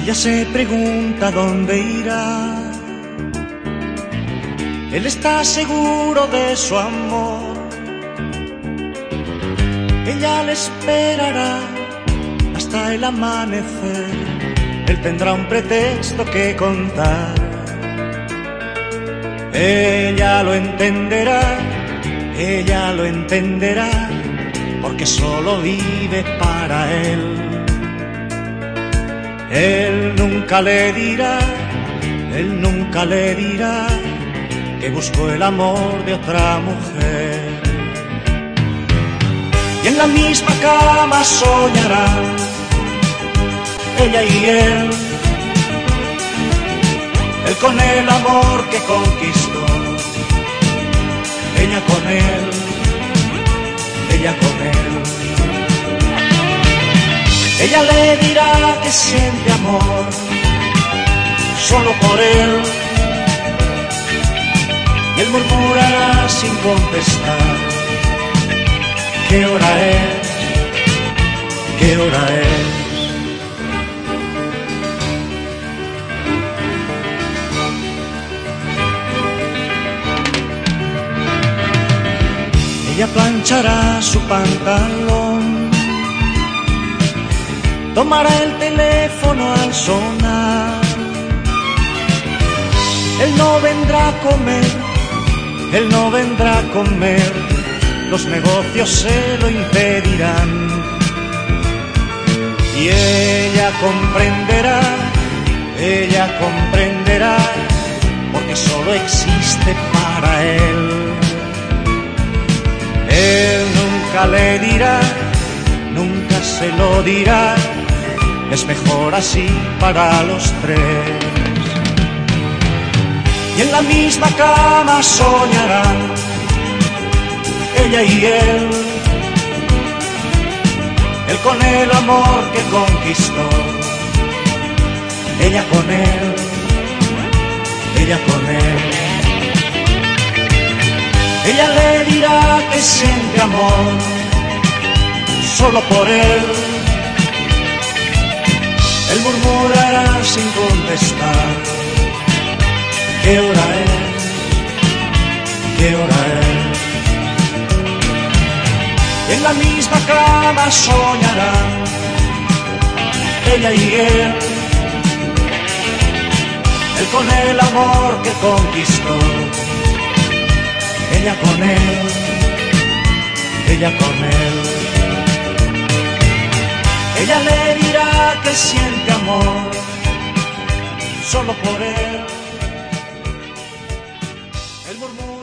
Ella se pregunta dónde irá. Él está seguro de su amor. Ella le esperará hasta el amanecer. Él tendrá un pretexto que contar. Ella lo entenderá, porque solo vive para él. Él nunca le dirá que buscó el amor de otra mujer. Y en la misma cama soñarán ella y él con el amor que conquistó, ella con él, ella con él. Ella le dirá que siente amor solo por él, y él murmurará sin contestar: ¿qué hora es? ¿Qué hora es? Ella planchará su pantalón, tomará el teléfono al sonar. Él no vendrá a comer, él no vendrá a comer, los negocios se lo impedirán. Y ella comprenderá, porque solo existe para él. Él nunca le dirá, nunca se lo dirá, es mejor así para los tres. Y en la misma cama soñarán ella y él con el amor que conquistó, ella con él, ella con él. Ella le dirá que siente amor solo por él. Él murmurará sin contestar: ¿qué hora es? ¿Qué hora es? En la misma cama soñarán ella y él con el amor que conquistó, ella con él, ella con él. Ella le dirá que siente amor solo por él. Él murmura